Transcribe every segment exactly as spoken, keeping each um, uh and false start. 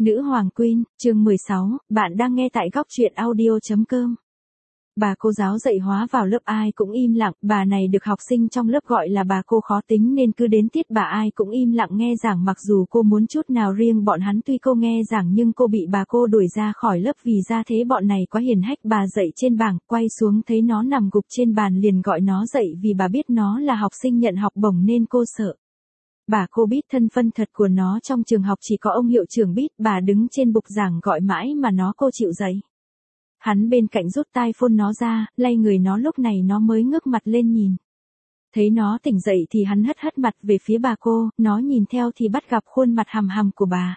Nữ hoàng Queen, chương mười sáu, bạn đang nghe tại góc truyện audio chấm com. Bà cô giáo dạy hóa vào lớp ai cũng im lặng, bà này được học sinh trong lớp gọi là bà cô khó tính nên cứ đến tiết bà ai cũng im lặng nghe giảng mặc dù cô muốn chút nào riêng bọn hắn tuy cô nghe giảng nhưng cô bị bà cô đuổi ra khỏi lớp vì ra thế bọn này quá hiền hách bà dạy trên bảng, quay xuống thấy nó nằm gục trên bàn liền gọi nó dậy vì bà biết nó là học sinh nhận học bổng nên cô sợ. Bà cô biết thân phân thật của nó trong trường học chỉ có ông hiệu trưởng biết, bà đứng trên bục giảng gọi mãi mà nó cô chịu dậy. Hắn bên cạnh rút tai phone nó ra, lay người nó lúc này nó mới ngước mặt lên nhìn. Thấy nó tỉnh dậy thì hắn hất hất mặt về phía bà cô, nó nhìn theo thì bắt gặp khuôn mặt hằm hằm của bà.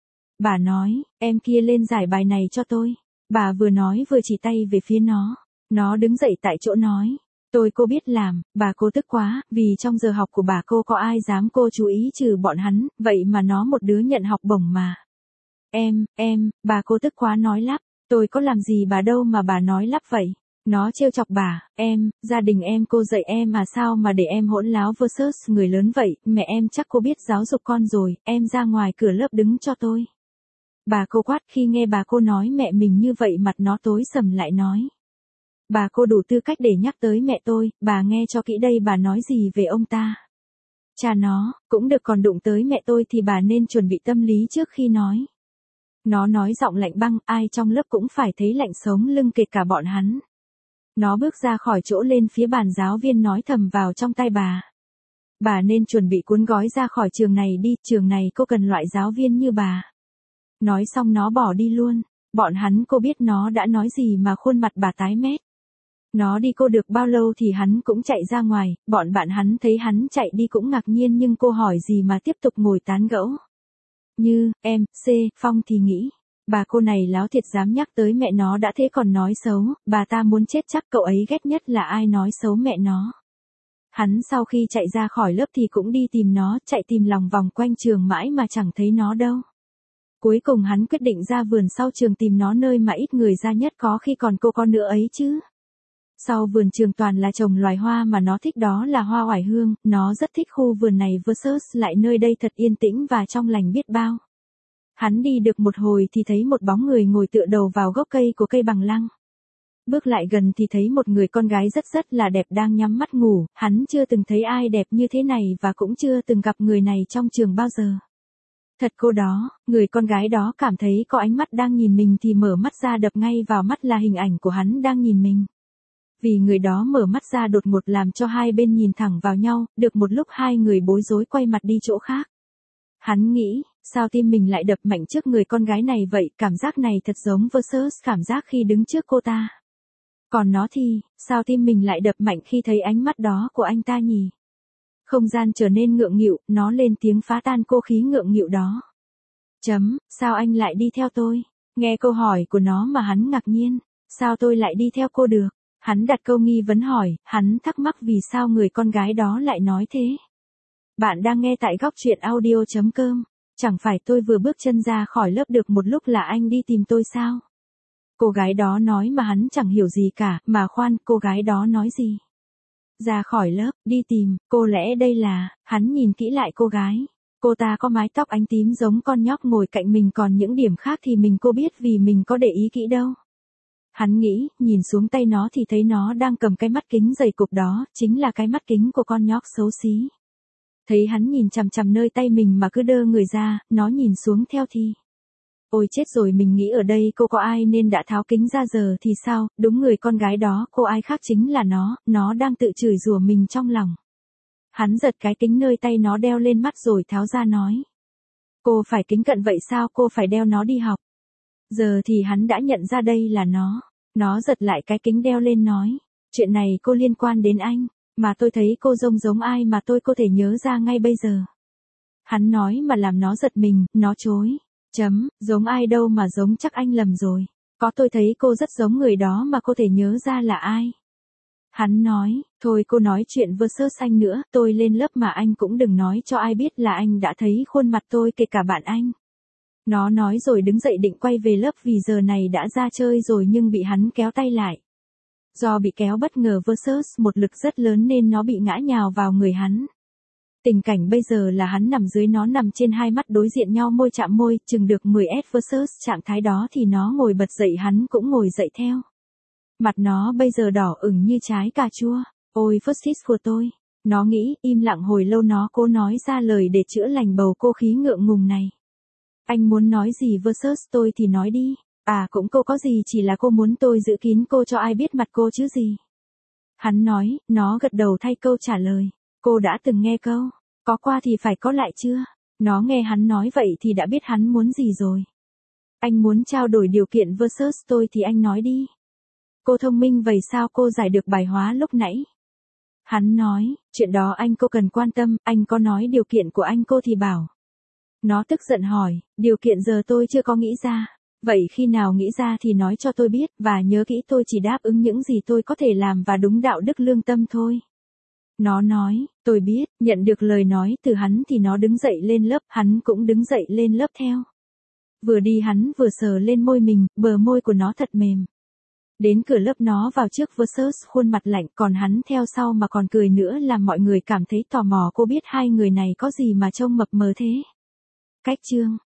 Bà nói, em kia lên giải bài này cho tôi. Bà vừa nói vừa chỉ tay về phía nó. Nó đứng dậy tại chỗ nói. Tôi cô biết làm, bà cô tức quá, vì trong giờ học của bà cô có ai dám cô chú ý trừ bọn hắn, vậy mà nó một đứa nhận học bổng mà. Em, em, bà cô tức quá nói lắp, tôi có làm gì bà đâu mà bà nói lắp vậy. Nó trêu chọc bà, em, gia đình em cô dạy em mà sao mà để em hỗn láo versus người lớn vậy, mẹ em chắc cô biết giáo dục con rồi, em ra ngoài cửa lớp đứng cho tôi. Bà cô quát khi nghe bà cô nói mẹ mình như vậy mặt nó tối sầm lại nói. Bà cô đủ tư cách để nhắc tới mẹ tôi, bà nghe cho kỹ đây bà nói gì về ông ta. Cha nó, cũng được còn đụng tới mẹ tôi thì bà nên chuẩn bị tâm lý trước khi nói. Nó nói giọng lạnh băng, ai trong lớp cũng phải thấy lạnh sống lưng kể cả bọn hắn. Nó bước ra khỏi chỗ lên phía bàn giáo viên nói thầm vào trong tai bà. Bà nên chuẩn bị cuốn gói ra khỏi trường này đi, trường này cô cần loại giáo viên như bà. Nói xong nó bỏ đi luôn, bọn hắn cô biết nó đã nói gì mà khuôn mặt bà tái mét. Nó đi cô được bao lâu thì hắn cũng chạy ra ngoài, bọn bạn hắn thấy hắn chạy đi cũng ngạc nhiên nhưng cô hỏi gì mà tiếp tục ngồi tán gẫu. Như, em, C, Phong thì nghĩ, bà cô này láo thiệt dám nhắc tới mẹ nó đã thế còn nói xấu, bà ta muốn chết chắc cậu ấy ghét nhất là ai nói xấu mẹ nó. Hắn sau khi chạy ra khỏi lớp thì cũng đi tìm nó, chạy tìm lòng vòng quanh trường mãi mà chẳng thấy nó đâu. Cuối cùng hắn quyết định ra vườn sau trường tìm nó nơi mà ít người ra nhất có khi còn cô con nữa ấy chứ. Sau vườn trường toàn là trồng loài hoa mà nó thích đó là hoa oải hương, nó rất thích khu vườn này versus lại nơi đây thật yên tĩnh và trong lành biết bao. Hắn đi được một hồi thì thấy một bóng người ngồi tựa đầu vào gốc cây của cây bằng lăng. Bước lại gần thì thấy một người con gái rất rất là đẹp đang nhắm mắt ngủ, hắn chưa từng thấy ai đẹp như thế này và cũng chưa từng gặp người này trong trường bao giờ. Thật cô đó, người con gái đó cảm thấy có ánh mắt đang nhìn mình thì mở mắt ra đập ngay vào mắt là hình ảnh của hắn đang nhìn mình. Vì người đó mở mắt ra đột ngột làm cho hai bên nhìn thẳng vào nhau, được một lúc hai người bối rối quay mặt đi chỗ khác. Hắn nghĩ, sao tim mình lại đập mạnh trước người con gái này vậy, cảm giác này thật giống versus cảm giác khi đứng trước cô ta. Còn nó thì, sao tim mình lại đập mạnh khi thấy ánh mắt đó của anh ta nhỉ? Không gian trở nên ngượng nghịu, nó lên tiếng phá tan cô khí ngượng nghịu đó. Chấm, sao anh lại đi theo tôi? Nghe câu hỏi của nó mà hắn ngạc nhiên, sao tôi lại đi theo cô được? Hắn đặt câu nghi vấn hỏi, hắn thắc mắc vì sao người con gái đó lại nói thế. Bạn đang nghe tại góc truyện audio chấm com, chẳng phải tôi vừa bước chân ra khỏi lớp được một lúc là anh đi tìm tôi sao? Cô gái đó nói mà hắn chẳng hiểu gì cả, mà khoan, cô gái đó nói gì? Ra khỏi lớp, đi tìm, cô lẽ đây là, hắn nhìn kỹ lại cô gái. Cô ta có mái tóc ánh tím giống con nhóc ngồi cạnh mình còn những điểm khác thì mình cô biết vì mình có để ý kỹ đâu. Hắn nghĩ, nhìn xuống tay nó thì thấy nó đang cầm cái mắt kính dày cục đó, chính là cái mắt kính của con nhóc xấu xí. Thấy hắn nhìn chằm chằm nơi tay mình mà cứ đơ người ra, nó nhìn xuống theo thì. Ôi chết rồi mình nghĩ ở đây cô có ai nên đã tháo kính ra giờ thì sao, đúng người con gái đó, cô ai khác chính là nó, nó đang tự chửi rủa mình trong lòng. Hắn giật cái kính nơi tay nó đeo lên mắt rồi tháo ra nói. Cô phải kính cận vậy sao cô phải đeo nó đi học. Giờ thì hắn đã nhận ra đây là nó. Nó giật lại cái kính đeo lên nói. Chuyện này cô liên quan đến anh. Mà tôi thấy cô trông giống ai mà tôi có thể nhớ ra ngay bây giờ. Hắn nói mà làm nó giật mình, nó chối. Chấm, giống ai đâu mà giống chắc anh lầm rồi. Có tôi thấy cô rất giống người đó mà cô thể nhớ ra là ai. Hắn nói, thôi cô nói chuyện versus anh nữa, tôi lên lớp mà anh cũng đừng nói cho ai biết là anh đã thấy khuôn mặt tôi kể cả bạn anh. Nó nói rồi đứng dậy định quay về lớp vì giờ này đã ra chơi rồi nhưng bị hắn kéo tay lại. Do bị kéo bất ngờ versus một lực rất lớn nên nó bị ngã nhào vào người hắn. Tình cảnh bây giờ là hắn nằm dưới, nó nằm trên, hai mắt đối diện nhau, môi chạm môi, chừng được mười S versus trạng thái đó thì nó ngồi bật dậy, hắn cũng ngồi dậy theo. Mặt nó bây giờ đỏ ửng như trái cà chua. Ôi First của tôi. Nó nghĩ, im lặng hồi lâu nó cố nói ra lời để chữa lành bầu cô khí ngượng ngùng này. Anh muốn nói gì versus tôi thì nói đi. À cũng cô có gì, chỉ là cô muốn tôi giữ kín cô cho ai biết mặt cô chứ gì. Hắn nói, nó gật đầu thay câu trả lời. Cô đã từng nghe câu, có qua thì phải có lại chưa? Nó nghe hắn nói vậy thì đã biết hắn muốn gì rồi. Anh muốn trao đổi điều kiện versus tôi thì anh nói đi. Cô thông minh vậy sao cô giải được bài hóa lúc nãy? Hắn nói, chuyện đó anh cô cần quan tâm, anh có nói điều kiện của anh cô thì bảo. Nó tức giận hỏi, điều kiện giờ tôi chưa có nghĩ ra. Vậy khi nào nghĩ ra thì nói cho tôi biết, và nhớ kỹ tôi chỉ đáp ứng những gì tôi có thể làm và đúng đạo đức lương tâm thôi. Nó nói, tôi biết, nhận được lời nói từ hắn thì nó đứng dậy lên lớp, hắn cũng đứng dậy lên lớp theo. Vừa đi hắn vừa sờ lên môi mình, bờ môi của nó thật mềm. Đến cửa lớp nó vào trước versus khuôn mặt lạnh, còn hắn theo sau mà còn cười nữa, làm mọi người cảm thấy tò mò cô biết hai người này có gì mà trông mập mờ thế. Cách chương